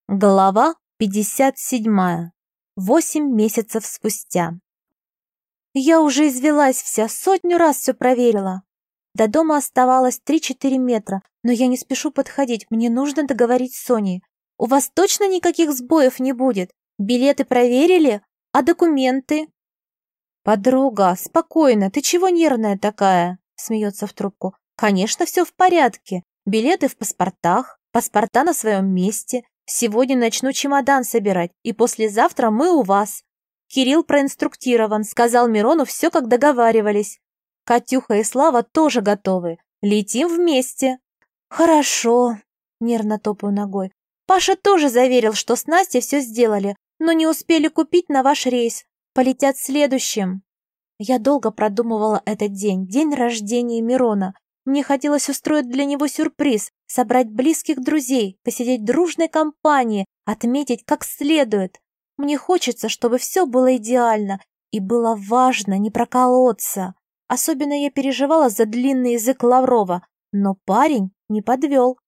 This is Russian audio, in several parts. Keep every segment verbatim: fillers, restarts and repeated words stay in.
Глава пятьдесят седьмая. Восемь месяцев спустя. Я уже извелась вся, сотню раз все проверила. До дома оставалось три-четыре метра, но я не спешу подходить, мне нужно договорить с Соней. У вас точно никаких сбоев не будет? Билеты проверили? А документы? Подруга, спокойно, ты чего нервная такая? Смеется в трубку. Конечно, все в порядке. Билеты в паспортах, паспорта на своем месте. Сегодня начну чемодан собирать, и послезавтра мы у вас. Кирилл проинструктирован, сказал Мирону все, как договаривались. Катюха и Слава тоже готовы. Летим вместе. Хорошо, нервно топаю ногой. Паша тоже заверил, что с Настей все сделали, но не успели купить на ваш рейс. Полетят следующим. Я долго продумывала этот день, день рождения Мирона. Мне хотелось устроить для него сюрприз, собрать близких друзей, посидеть в дружной компании, отметить как следует. Мне хочется, чтобы все было идеально, и было важно не проколоться. Особенно я переживала за длинный язык Лаврова, но парень не подвел.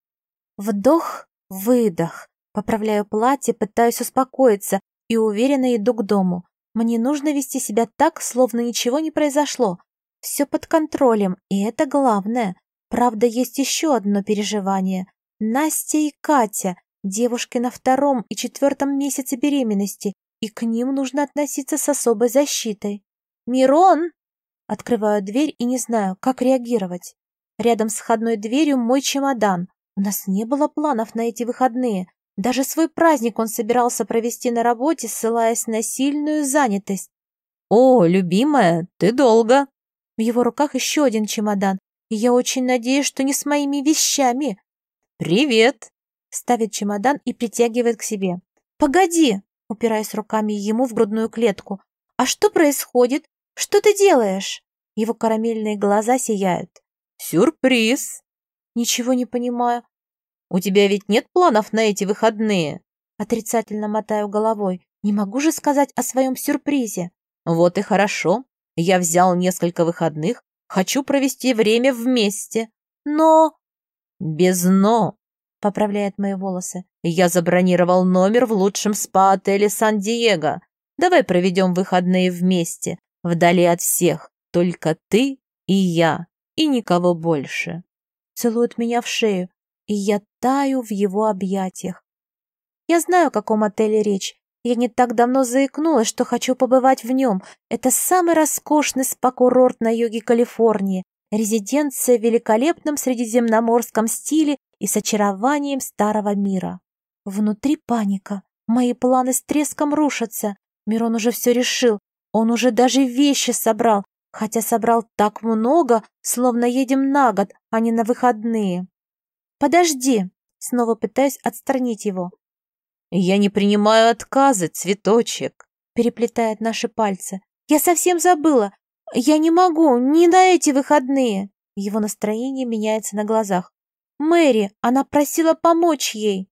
Вдох, выдох. Поправляю платье, пытаюсь успокоиться и уверенно иду к дому. Мне нужно вести себя так, словно ничего не произошло. Все под контролем, и это главное. Правда, есть еще одно переживание. Настя и Катя, девушки на втором и четвертом месяце беременности, и к ним нужно относиться с особой защитой. «Мирон!» Открываю дверь и не знаю, как реагировать. Рядом с входной дверью мой чемодан. У нас не было планов на эти выходные. Даже свой праздник он собирался провести на работе, ссылаясь на сильную занятость. «О, любимая, ты долго!» В его руках еще один чемодан, и я очень надеюсь, что не с моими вещами. «Привет!» Ставит чемодан и притягивает к себе. «Погоди!» Упираясь руками ему в грудную клетку. «А что происходит? Что ты делаешь?» Его карамельные глаза сияют. «Сюрприз!» «Ничего не понимаю». «У тебя ведь нет планов на эти выходные?» Отрицательно мотаю головой. Не могу же сказать о своем сюрпризе. «Вот и хорошо. Я взял несколько выходных, хочу провести время вместе. Но...» «Без «но», — поправляет мои волосы. «Я забронировал номер в лучшем спа-отеле Сан-Диего. Давай проведем выходные вместе, вдали от всех. Только ты и я, и никого больше». Целует меня в шею, и я таю в его объятиях. Я знаю, о каком отеле речь. Я не так давно заикнулась, что хочу побывать в нем. Это самый роскошный спа-курорт на юге Калифорнии. Резиденция в великолепном средиземноморском стиле и с очарованием старого мира. Внутри паника. Мои планы с треском рушатся. Мирон уже все решил. Он уже даже вещи собрал. Хотя собрал так много, словно едем на год, а не на выходные. «Подожди!» Снова пытаюсь отстранить его. «Я не принимаю отказы, цветочек», — переплетает наши пальцы. «Я совсем забыла. Я не могу, не на эти выходные». Его настроение меняется на глазах. «Мэри, она просила помочь ей».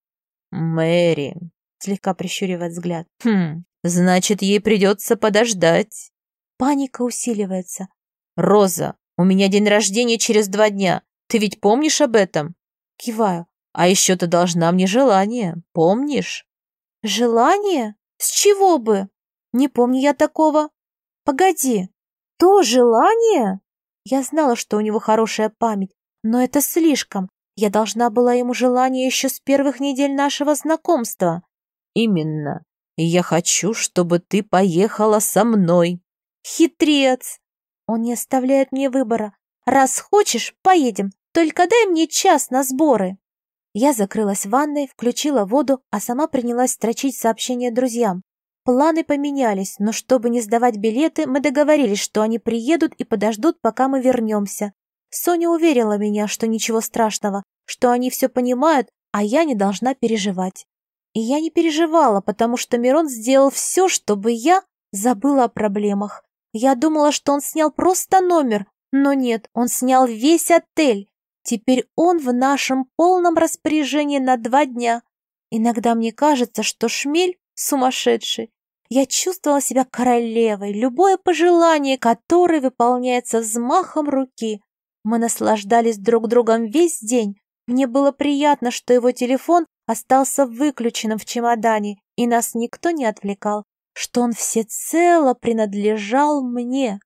«Мэри», — слегка прищуривает взгляд. «Хм, значит, ей придется подождать». Паника усиливается. «Роза, у меня день рождения через два дня. Ты ведь помнишь об этом?» Киваю. «А еще ты должна мне желание, помнишь?» «Желание? С чего бы? Не помню я такого. Погоди, то желание?» Я знала, что у него хорошая память, но это слишком. Я должна была ему желание еще с первых недель нашего знакомства. «Именно. Я хочу, чтобы ты поехала со мной». «Хитрец! Он не оставляет мне выбора. Раз хочешь, поедем. Только дай мне час на сборы». Я закрылась в ванной, включила воду, а сама принялась строчить сообщения друзьям. Планы поменялись, но чтобы не сдавать билеты, мы договорились, что они приедут и подождут, пока мы вернемся. Соня уверила меня, что ничего страшного, что они все понимают, а я не должна переживать. И я не переживала, потому что Мирон сделал все, чтобы я забыла о проблемах. Я думала, что он снял просто номер, но нет, он снял весь отель. Теперь он в нашем полном распоряжении на два дня. Иногда мне кажется, что шмель сумасшедший. Я чувствовала себя королевой, любое пожелание которой выполняется взмахом руки. Мы наслаждались друг другом весь день. Мне было приятно, что его телефон остался выключенным в чемодане, и нас никто не отвлекал, что он всецело принадлежал мне.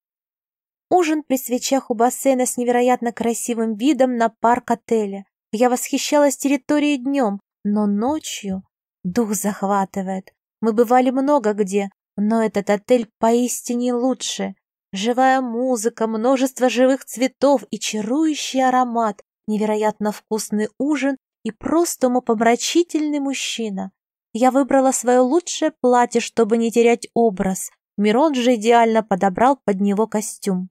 Ужин при свечах у бассейна с невероятно красивым видом на парк отеля. Я восхищалась территорией днем, но ночью дух захватывает. Мы бывали много где, но этот отель поистине лучше. Живая музыка, множество живых цветов и чарующий аромат, невероятно вкусный ужин и просто умопомрачительный мужчина. Я выбрала свое лучшее платье, чтобы не терять образ. Мирон же идеально подобрал под него костюм.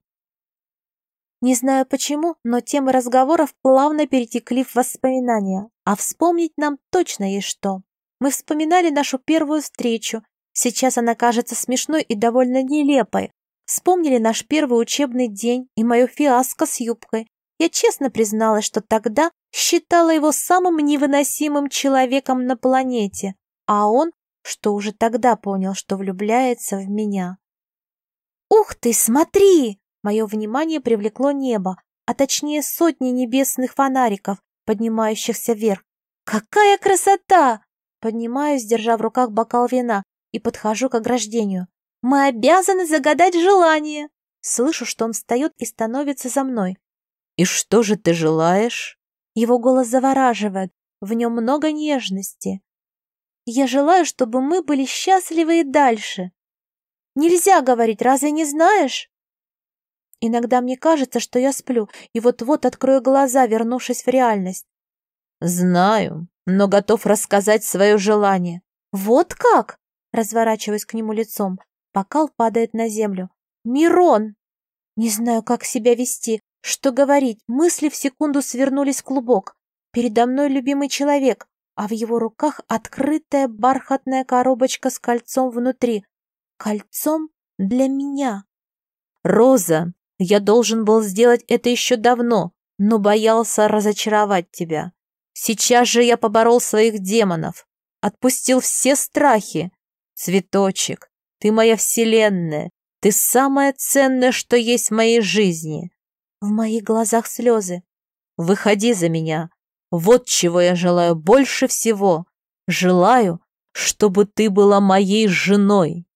Не знаю почему, но темы разговоров плавно перетекли в воспоминания, а вспомнить нам точно есть что. Мы вспоминали нашу первую встречу. Сейчас она кажется смешной и довольно нелепой. Вспомнили наш первый учебный день и мою фиаско с юбкой. Я честно призналась, что тогда считала его самым невыносимым человеком на планете, а он, что уже тогда понял, что влюбляется в меня. «Ух ты, смотри!» Мое внимание привлекло небо, а точнее сотни небесных фонариков, поднимающихся вверх. «Какая красота!» Поднимаюсь, держа в руках бокал вина, и подхожу к ограждению. «Мы обязаны загадать желание!» Слышу, что он встает и становится за мной. «И что же ты желаешь?» Его голос завораживает, в нем много нежности. «Я желаю, чтобы мы были счастливы и дальше». «Нельзя говорить, разве не знаешь?» Иногда мне кажется, что я сплю, и вот-вот открою глаза, вернувшись в реальность. «Знаю, но готов рассказать свое желание». «Вот как?» Разворачиваюсь к нему лицом. Бокал падает на землю. «Мирон!» Не знаю, как себя вести, что говорить. Мысли в секунду свернулись в клубок. Передо мной любимый человек, а в его руках открытая бархатная коробочка с кольцом внутри. Кольцом для меня. «Роза, я должен был сделать это еще давно, но боялся разочаровать тебя. Сейчас же я поборол своих демонов, отпустил все страхи. Цветочек, ты моя вселенная, ты самое ценное, что есть в моей жизни». В моих глазах слезы. «Выходи за меня. Вот чего я желаю больше всего. Желаю, чтобы ты была моей женой».